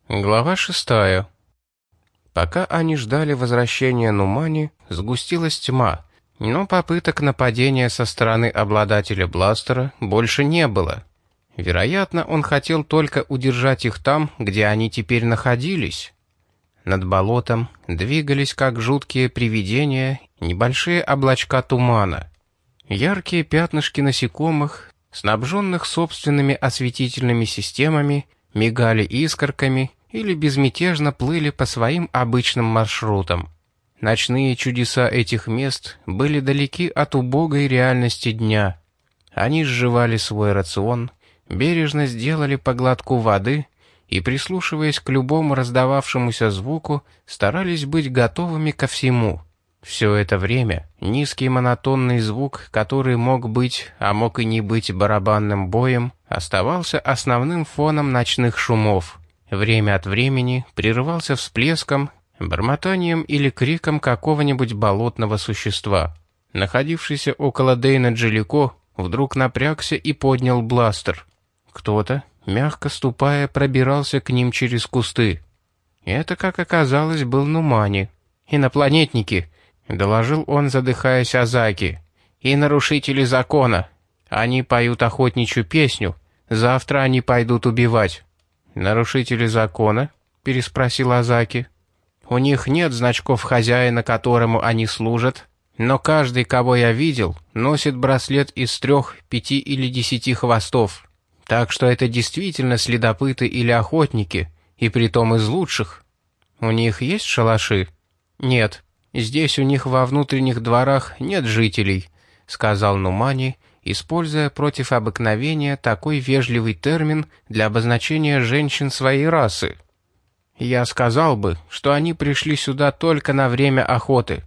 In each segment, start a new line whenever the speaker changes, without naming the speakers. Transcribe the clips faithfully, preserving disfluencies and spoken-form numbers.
Глава шестая. Пока они ждали возвращения Нумани, сгустилась тьма, но попыток нападения со стороны обладателя бластера больше не было. Вероятно, он хотел только удержать их там, где они теперь находились. Над болотом двигались, как жуткие привидения, небольшие облачка тумана. Яркие пятнышки насекомых, снабженных собственными осветительными системами, мигали искорками или безмятежно плыли по своим обычным маршрутам. Ночные чудеса этих мест были далеки от убогой реальности дня. Они сживали свой рацион, бережно сделали по глотку воды и, прислушиваясь к любому раздававшемуся звуку, старались быть готовыми ко всему. Все это время низкий монотонный звук, который мог быть, а мог и не быть барабанным боем, оставался основным фоном ночных шумов. Время от времени прерывался всплеском, бормотанием или криком какого-нибудь болотного существа. Находившийся около Дэйна Джалико вдруг напрягся и поднял бластер. Кто-то, мягко ступая, пробирался к ним через кусты. Это, как оказалось, был Нумани. «Инопланетники», — доложил он, задыхаясь Азаки, — «и нарушители закона. Они поют охотничью песню. Завтра они пойдут убивать». «Нарушители закона?» — переспросил Азаки. «У них нет значков хозяина, которому они служат, но каждый, кого я видел, носит браслет из трех, пяти или десяти хвостов. Так что это действительно следопыты или охотники, и притом из лучших. У них есть шалаши?» «Нет, здесь у них во внутренних дворах нет жителей», — сказал Нумани, используя против обыкновения такой вежливый термин для обозначения женщин своей расы. «Я сказал бы, что они пришли сюда только на время охоты.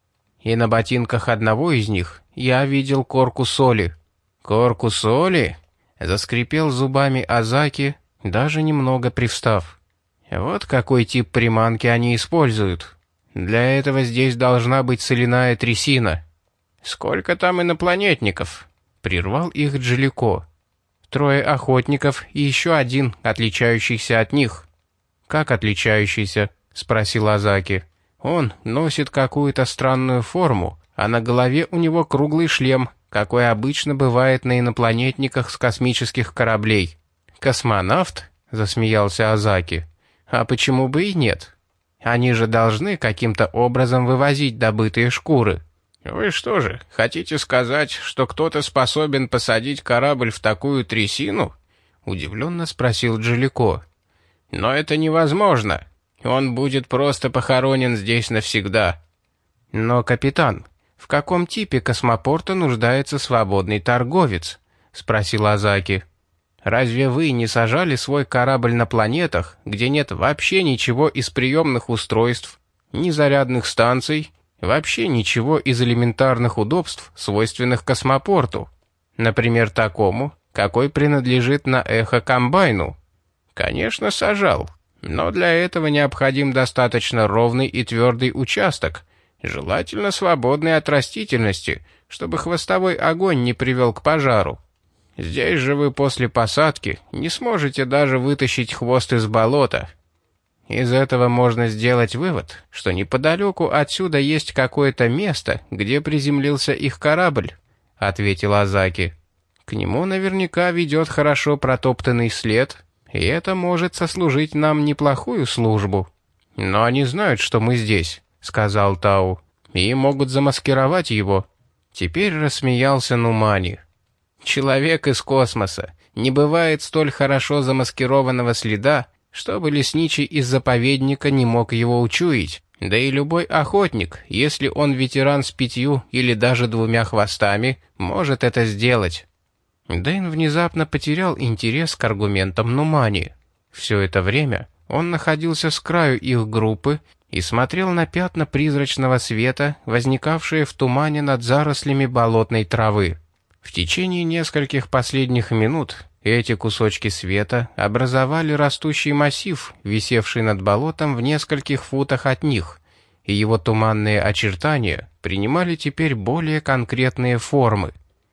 И на ботинках одного из них я видел корку соли». «Корку соли?» — заскрипел зубами Азаки, даже немного привстав. «Вот какой тип приманки они используют. Для этого здесь должна быть соляная трясина». «Сколько там инопланетников?» — прервал их Джалико. «Трое охотников и еще один, отличающийся от них». «Как отличающийся?» — спросил Азаки. «Он носит какую-то странную форму, а на голове у него круглый шлем, какой обычно бывает на инопланетниках с космических кораблей». «Космонавт?» — засмеялся Азаки. «А почему бы и нет? Они же должны каким-то образом вывозить добытые шкуры». «Вы что же, хотите сказать, что кто-то способен посадить корабль в такую трясину?» — удивленно спросил Джалико. «Но это невозможно. Он будет просто похоронен здесь навсегда». «Но, капитан, в каком типе космопорта нуждается свободный торговец?» — спросил Азаки. «Разве вы не сажали свой корабль на планетах, где нет вообще ничего из приемных устройств, ни зарядных станций, вообще ничего из элементарных удобств, свойственных космопорту, например, такому, какой принадлежит на Эхо-комбайну?» «Конечно, сажал, но для этого необходим достаточно ровный и твердый участок, желательно свободный от растительности, чтобы хвостовой огонь не привел к пожару. Здесь же вы после посадки не сможете даже вытащить хвост из болота». «Из этого можно сделать вывод, что неподалеку отсюда есть какое-то место, где приземлился их корабль», — ответил Азаки. «К нему наверняка ведет хорошо протоптанный след, и это может сослужить нам неплохую службу». «Но они знают, что мы здесь», — сказал Тау, — «и могут замаскировать его». Теперь рассмеялся Нумани. «Человек из космоса. Не бывает столь хорошо замаскированного следа, чтобы лесничий из заповедника не мог его учуять. Да и любой охотник, если он ветеран с пятью или даже двумя хвостами, может это сделать». Дэйн внезапно потерял интерес к аргументам Нумани. Все это время он находился с краю их группы и смотрел на пятна призрачного света, возникавшие в тумане над зарослями болотной травы. В течение нескольких последних минут эти кусочки света образовали растущий массив, висевший над болотом в нескольких футах от них, и его туманные очертания принимали теперь более конкретные формы.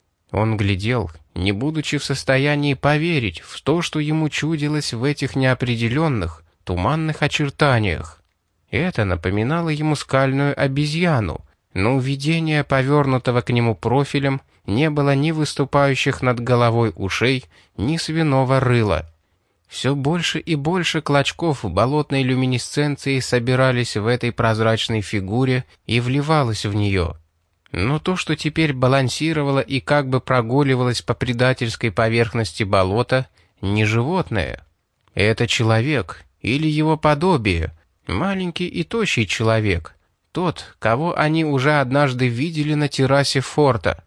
Он глядел, не будучи в состоянии поверить в то, что ему чудилось в этих неопределенных, туманных очертаниях. Это напоминало ему скальную обезьяну, но у видения, повернутого к нему профилем, не было ни выступающих над головой ушей, ни свиного рыла. Все больше и больше клочков болотной люминесценции собирались в этой прозрачной фигуре и вливалось в нее. Но то, что теперь балансировало и как бы прогуливалось по предательской поверхности болота, не животное. Это человек или его подобие, маленький и тощий человек, тот, кого они уже однажды видели на террасе форта.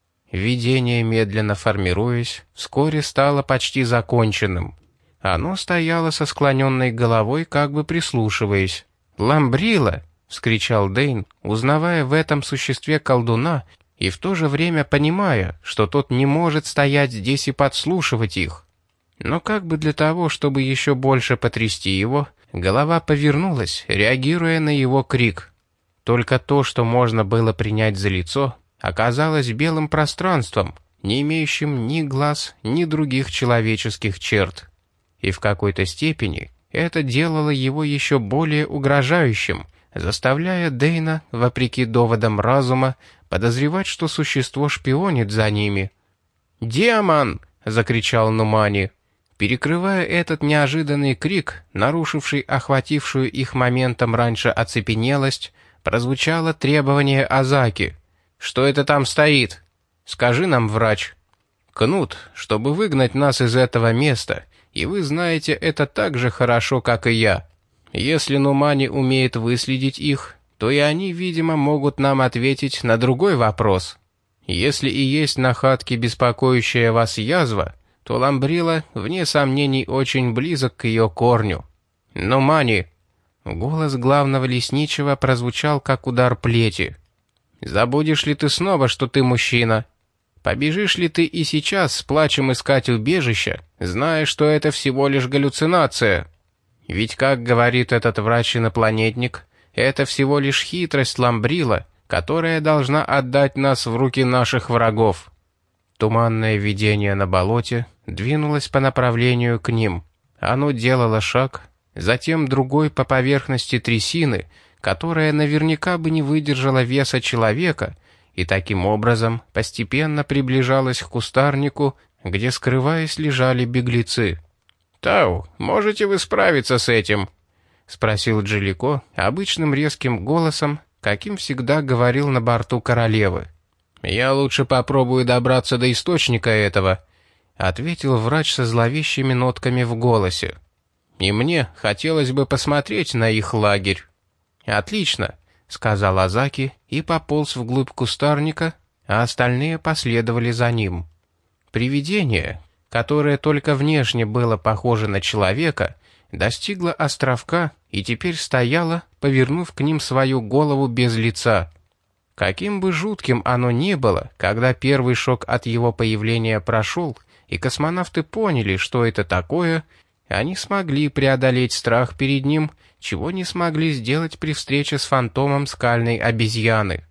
Видение, медленно формируясь, вскоре стало почти законченным. Оно стояло со склоненной головой, как бы прислушиваясь. «Ламбрила!» — вскричал Дэйн, узнавая в этом существе колдуна и в то же время понимая, что тот не может стоять здесь и подслушивать их. Но как бы для того, чтобы еще больше потрясти его, голова повернулась, реагируя на его крик. Только то, что можно было принять за лицо, оказалось белым пространством, не имеющим ни глаз, ни других человеческих черт. И в какой-то степени это делало его еще более угрожающим, заставляя Дэйна, вопреки доводам разума, подозревать, что существо шпионит за ними. «Демон!» — закричал Нумани. Перекрывая этот неожиданный крик, нарушивший охватившую их моментом раньше оцепенелость, прозвучало требование Азаки. «Что это там стоит? Скажи нам, врач». «Кнут, чтобы выгнать нас из этого места, и вы знаете это так же хорошо, как и я. Если Нумани умеет выследить их, то и они, видимо, могут нам ответить на другой вопрос. Если и есть на Хатке беспокоящая вас язва, то Ламбрила, вне сомнений, очень близок к ее корню. Нумани!» Голос главного лесничего прозвучал, как удар плети. «Забудешь ли ты снова, что ты мужчина? Побежишь ли ты и сейчас с плачем искать убежища, зная, что это всего лишь галлюцинация? Ведь, как говорит этот врач-инопланетник, это всего лишь хитрость Ламбрила, которая должна отдать нас в руки наших врагов». Туманное видение на болоте двинулось по направлению к ним. Оно делало шаг, затем другой по поверхности трясины, которая наверняка бы не выдержала веса человека, и таким образом постепенно приближалась к кустарнику, где, скрываясь, лежали беглецы. «Тау, можете вы справиться с этим?» — спросил Джалико обычным резким голосом, каким всегда говорил на борту королевы. «Я лучше попробую добраться до источника этого», — ответил врач со зловещими нотками в голосе. «И мне хотелось бы посмотреть на их лагерь». «Отлично», — сказал Азаки и пополз вглубь кустарника, а остальные последовали за ним. Привидение, которое только внешне было похоже на человека, достигло островка и теперь стояло, повернув к ним свою голову без лица. Каким бы жутким оно ни было, когда первый шок от его появления прошел, и космонавты поняли, что это такое, они смогли преодолеть страх перед ним, чего не смогли сделать при встрече с фантомом скальной обезьяны.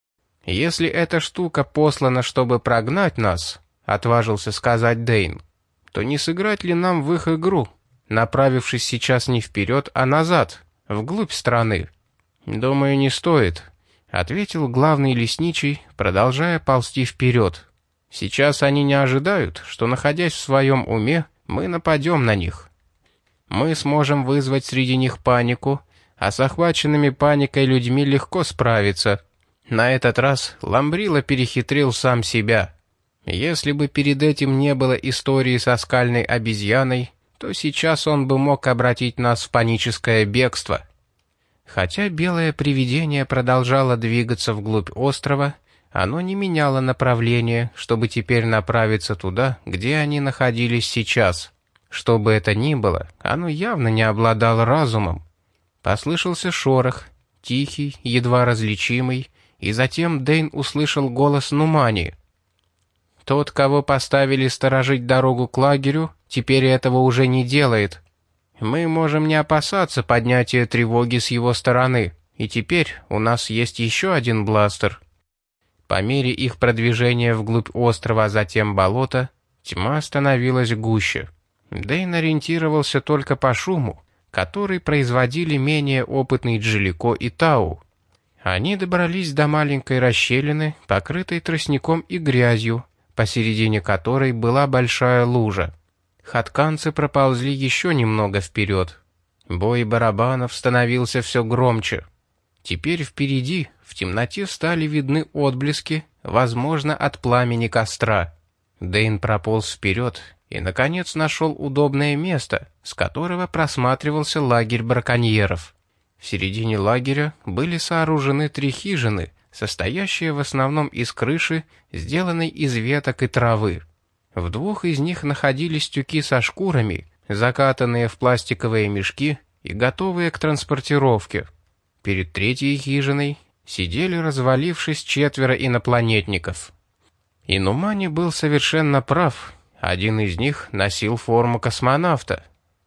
«Если эта штука послана, чтобы прогнать нас», — отважился сказать Дэйн, «то не сыграть ли нам в их игру, направившись сейчас не вперед, а назад, вглубь страны?» «Думаю, не стоит», — ответил главный лесничий, продолжая ползти вперед. «Сейчас они не ожидают, что, находясь в своем уме, мы нападем на них. Мы сможем вызвать среди них панику, а с охваченными паникой людьми легко справиться. На этот раз Ламбрила перехитрил сам себя. Если бы перед этим не было истории со скальной обезьяной, то сейчас он бы мог обратить нас в паническое бегство». Хотя белое привидение продолжало двигаться вглубь острова, оно не меняло направление, чтобы теперь направиться туда, где они находились сейчас. Что бы это ни было, оно явно не обладало разумом. Послышался шорох, тихий, едва различимый, и затем Дэйн услышал голос Нумани. «Тот, кого поставили сторожить дорогу к лагерю, теперь этого уже не делает. Мы можем не опасаться поднятия тревоги с его стороны, и теперь у нас есть еще один бластер». По мере их продвижения вглубь острова, а затем болота, тьма становилась гуще. Дэйн ориентировался только по шуму, который производили менее опытный Джилико и Тау. Они добрались до маленькой расщелины, покрытой тростником и грязью, посередине которой была большая лужа. Хатканцы проползли еще немного вперед. Бой барабанов становился все громче. Теперь впереди, в темноте, стали видны отблески, возможно, от пламени костра. Дэйн прополз вперед и, наконец, нашел удобное место, с которого просматривался лагерь браконьеров. В середине лагеря были сооружены три хижины, состоящие в основном из крыши, сделанной из веток и травы. В двух из них находились тюки со шкурами, закатанные в пластиковые мешки и готовые к транспортировке. Перед третьей хижиной сидели, развалившись, четверо инопланетников. Инумани был совершенно прав, один из них носил форму космонавта.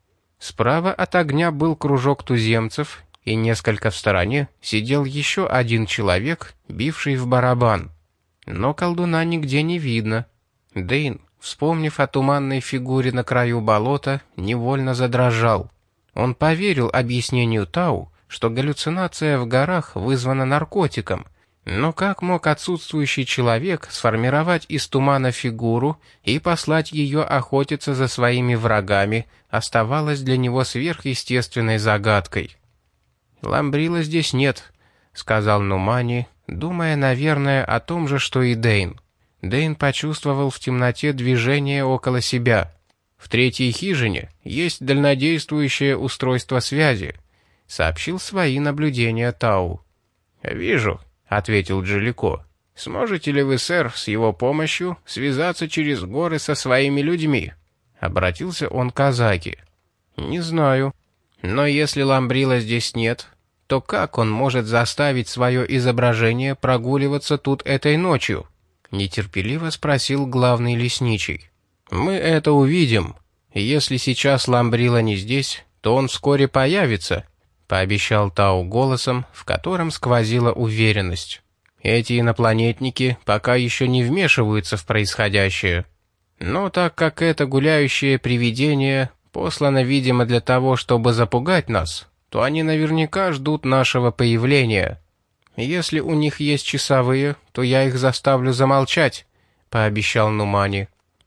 Справа от огня был кружок туземцев, и несколько в стороне сидел еще один человек, бивший в барабан. Но колдуна нигде не видно. Дэйн, вспомнив о туманной фигуре на краю болота, невольно задрожал. Он поверил объяснению Тау, что галлюцинация в горах вызвана наркотиком, но как мог отсутствующий человек сформировать из тумана фигуру и послать ее охотиться за своими врагами, оставалось для него сверхъестественной загадкой. «Ламбрила здесь нет», — сказал Нумани, думая, наверное, о том же, что и Дэйн. Дэйн почувствовал в темноте движение около себя. «В третьей хижине есть дальнодействующее устройство связи», — сообщил свои наблюдения Тау. «Вижу», — ответил Джилико. «Сможете ли вы, сэр, с его помощью связаться через горы со своими людьми?» Обратился он к Азаки. «Не знаю. Но если Ламбрила здесь нет, то как он может заставить свое изображение прогуливаться тут этой ночью?» Нетерпеливо спросил главный лесничий. «Мы это увидим. Если сейчас Ламбрила не здесь, то он вскоре появится», — пообещал Тау голосом, в котором сквозила уверенность. «Эти инопланетники пока еще не вмешиваются в происходящее. Но так как это гуляющее привидение послано, видимо, для того, чтобы запугать нас, то они наверняка ждут нашего появления. Если у них есть часовые, то я их заставлю замолчать», — пообещал Нумани.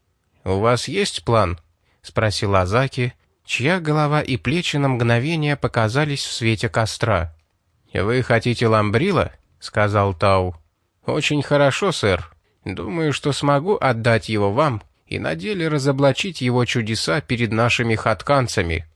«У вас есть план?» — спросил Азаки, чья голова и плечи на мгновение показались в свете костра. «Вы хотите Ламбрила?» — сказал Тау. «Очень хорошо, сэр. Думаю, что смогу отдать его вам и на деле разоблачить его чудеса перед нашими хатканцами.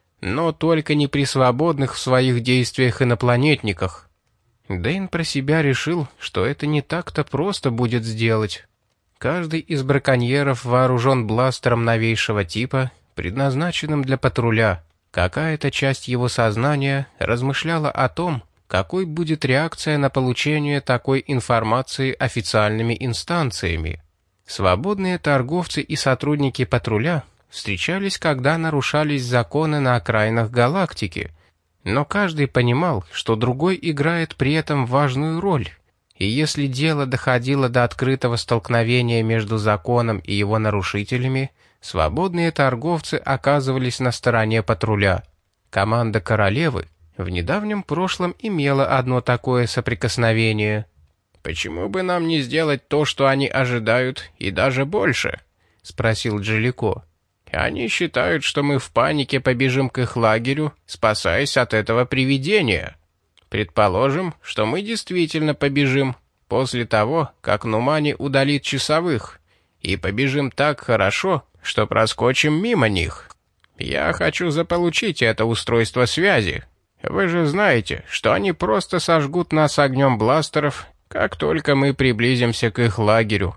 Но только не при свободных в своих действиях инопланетниках». Дэйн про себя решил, что это не так-то просто будет сделать. Каждый из браконьеров вооружен бластером новейшего типа, предназначенным для патруля. Какая-то часть его сознания размышляла о том, какой будет реакция на получение такой информации официальными инстанциями. Свободные торговцы и сотрудники патруля встречались, когда нарушались законы на окраинах галактики, но каждый понимал, что другой играет при этом важную роль, и если дело доходило до открытого столкновения между законом и его нарушителями, свободные торговцы оказывались на стороне патруля. Команда королевы в недавнем прошлом имела одно такое соприкосновение. «Почему бы нам не сделать то, что они ожидают, и даже больше?» — спросил Джилико. «Они считают, что мы в панике побежим к их лагерю, спасаясь от этого привидения. Предположим, что мы действительно побежим после того, как Нумани удалит часовых, и побежим так хорошо, что проскочим мимо них. Я хочу заполучить это устройство связи. Вы же знаете, что они просто сожгут нас огнем бластеров, как только мы приблизимся к их лагерю.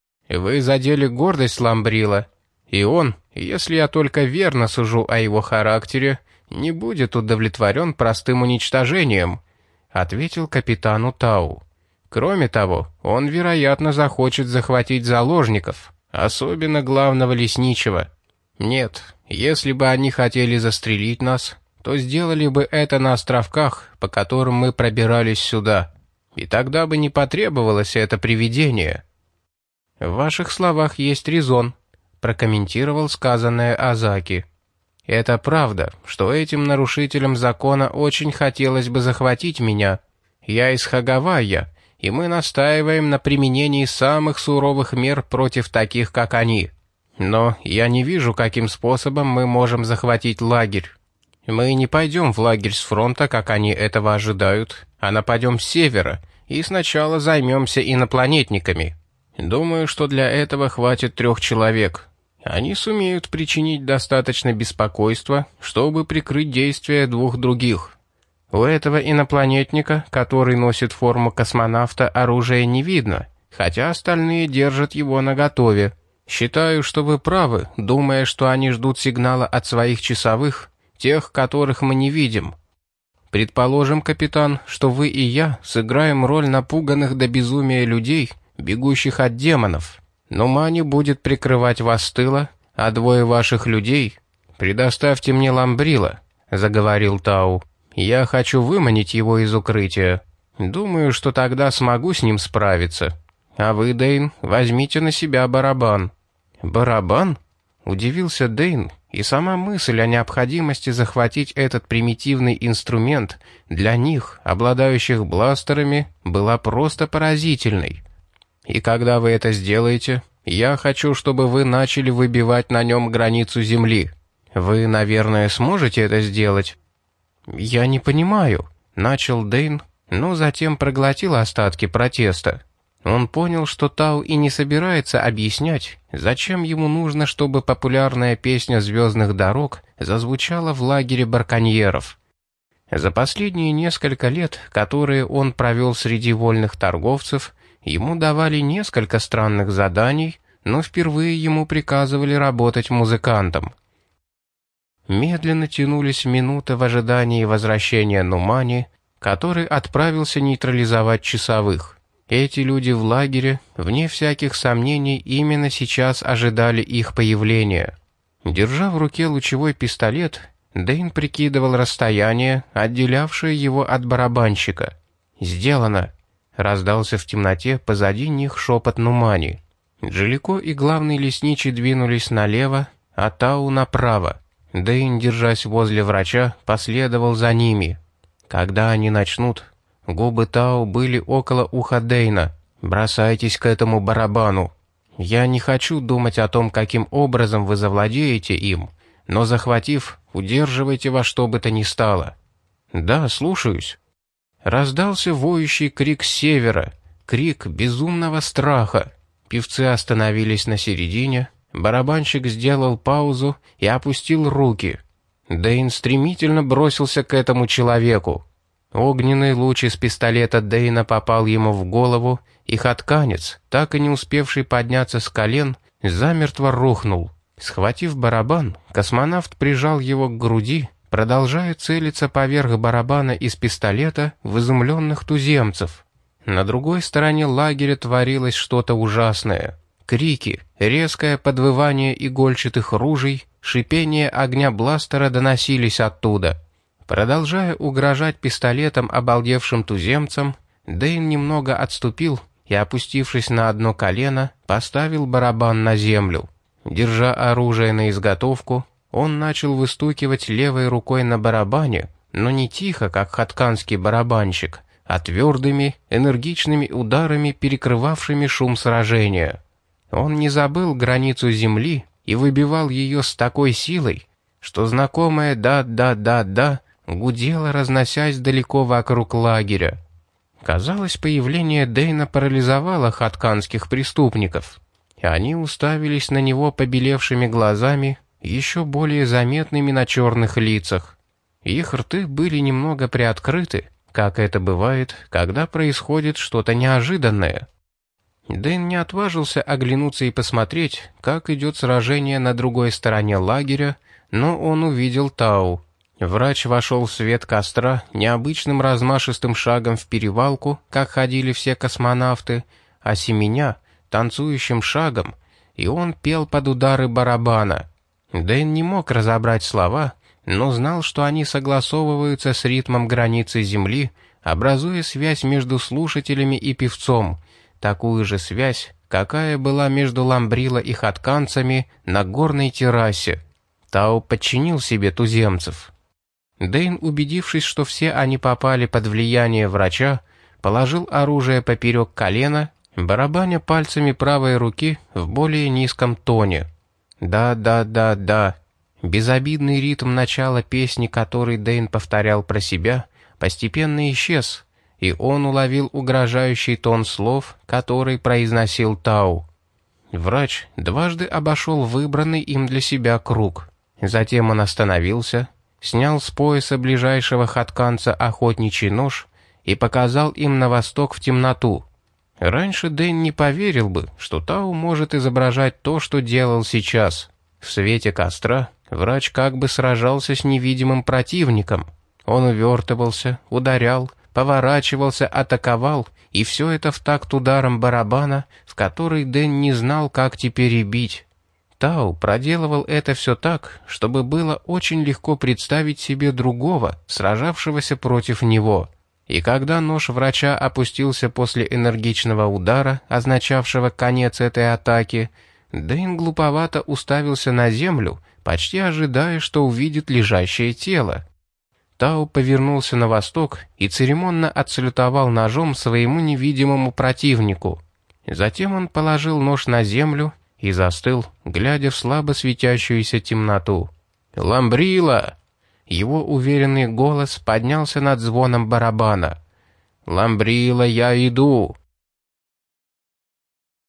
Вы задели гордость Ламбрила, и он, если я только верно сужу о его характере, не будет удовлетворен простым уничтожением», — ответил капитану Тау. «Кроме того, он, вероятно, захочет захватить заложников, особенно главного лесничего. Нет, если бы они хотели застрелить нас, то сделали бы это на островках, по которым мы пробирались сюда, и тогда бы не потребовалось это привидение». «В ваших словах есть резон», — прокомментировал сказанное Азаки. Это правда, что этим нарушителям закона очень хотелось бы захватить меня. Я из Хагавайя, и мы настаиваем на применении самых суровых мер против таких, как они. Но я не вижу, каким способом мы можем захватить лагерь. Мы не пойдем в лагерь с фронта, как они этого ожидают, а нападем с севера, и сначала займемся инопланетниками. Думаю, что для этого хватит трех человек. Они сумеют причинить достаточно беспокойства, чтобы прикрыть действия двух других. У этого инопланетника, который носит форму космонавта, оружия не видно, хотя остальные держат его наготове. Считаю, что вы правы, думая, что они ждут сигнала от своих часовых, тех, которых мы не видим. Предположим, капитан, что вы и я сыграем роль напуганных до безумия людей, бегущих от демонов. Но Мани будет прикрывать вас с тыла, а двое ваших людей... «Предоставьте мне Ламбрила», — заговорил Тау. «Я хочу выманить его из укрытия. Думаю, что тогда смогу с ним справиться. А вы, Дэйн, возьмите на себя барабан». «Барабан?» — удивился Дэйн, и сама мысль о необходимости захватить этот примитивный инструмент для них, обладающих бластерами, была просто поразительной. «И когда вы это сделаете, я хочу, чтобы вы начали выбивать на нем границу Земли. Вы, наверное, сможете это сделать?» «Я не понимаю», — начал Дэйн, но затем проглотил остатки протеста. Он понял, что Тау и не собирается объяснять, зачем ему нужно, чтобы популярная песня «Звездных дорог» зазвучала в лагере браконьеров. За последние несколько лет, которые он провел среди вольных торговцев, ему давали несколько странных заданий, но впервые ему приказывали работать музыкантом. Медленно тянулись минуты в ожидании возвращения Нумани, который отправился нейтрализовать часовых. Эти люди в лагере, вне всяких сомнений, именно сейчас ожидали их появления. Держа в руке лучевой пистолет, Дэйн прикидывал расстояние, отделявшее его от барабанщика. «Сделано!» — раздался в темноте позади них шепот Нумани. Джалико и главный лесничий двинулись налево, а Тау направо. Дэйн, держась возле врача, последовал за ними. Когда они начнут... Губы Тау были около уха Дэйна. «Бросайтесь к этому барабану. Я не хочу думать о том, каким образом вы завладеете им, но, захватив, удерживайте во что бы то ни стало». «Да, слушаюсь». Раздался воющий крик с севера, крик безумного страха. Певцы остановились на середине, барабанщик сделал паузу и опустил руки. Дэйн стремительно бросился к этому человеку. Огненный луч из пистолета Дэйна попал ему в голову, и хатканец, так и не успевший подняться с колен, замертво рухнул. Схватив барабан, космонавт прижал его к груди, продолжая целиться поверх барабана из пистолета в изумленных туземцев. На другой стороне лагеря творилось что-то ужасное. Крики, резкое подвывание игольчатых ружей, шипение огня бластера доносились оттуда. Продолжая угрожать пистолетом обалдевшим туземцам, Дэйн немного отступил и, опустившись на одно колено, поставил барабан на землю. Держа оружие на изготовку, он начал выстукивать левой рукой на барабане, но не тихо, как хатканский барабанщик, а твердыми, энергичными ударами, перекрывавшими шум сражения. Он не забыл границу земли и выбивал ее с такой силой, что знакомое «да-да-да-да» гудело, разносясь далеко вокруг лагеря. Казалось, появление Дэйна парализовало хатканских преступников. Они уставились на него побелевшими глазами, еще более заметными на черных лицах. Их рты были немного приоткрыты, как это бывает, когда происходит что-то неожиданное. Дэйн не отважился оглянуться и посмотреть, как идет сражение на другой стороне лагеря, но он увидел Тау. Врач вошел в свет костра необычным размашистым шагом в перевалку, как ходили все космонавты, а семеня — танцующим шагом, и он пел под удары барабана. Дэйн не мог разобрать слова, но знал, что они согласовываются с ритмом границы Земли, образуя связь между слушателями и певцом, такую же связь, какая была между Ламбрила и хатканцами на горной террасе. Тау подчинил себе туземцев. Дэйн, убедившись, что все они попали под влияние врача, положил оружие поперек колена, барабаня пальцами правой руки в более низком тоне. «Да-да-да-да». Безобидный ритм начала песни, который Дэйн повторял про себя, постепенно исчез, и он уловил угрожающий тон слов, который произносил Тау. Врач дважды обошел выбранный им для себя круг. Затем он остановился, снял с пояса ближайшего хатканца охотничий нож и показал им на восток в темноту. Раньше Дэн не поверил бы, что Тау может изображать то, что делал сейчас. В свете костра врач как бы сражался с невидимым противником. Он увертывался, ударял, поворачивался, атаковал, и все это в такт ударом барабана, в который Дэн не знал, как теперь и бить. Тау проделывал это все так, чтобы было очень легко представить себе другого, сражавшегося против него. И когда нож врача опустился после энергичного удара, означавшего конец этой атаки, Дэйн глуповато уставился на землю, почти ожидая, что увидит лежащее тело. Тау повернулся на восток и церемонно отсалютовал ножом своему невидимому противнику. Затем он положил нож на землю и застыл, глядя в слабо светящуюся темноту. «Ламбрила!» Его уверенный голос поднялся над звоном барабана. «Ламбрила, я иду!»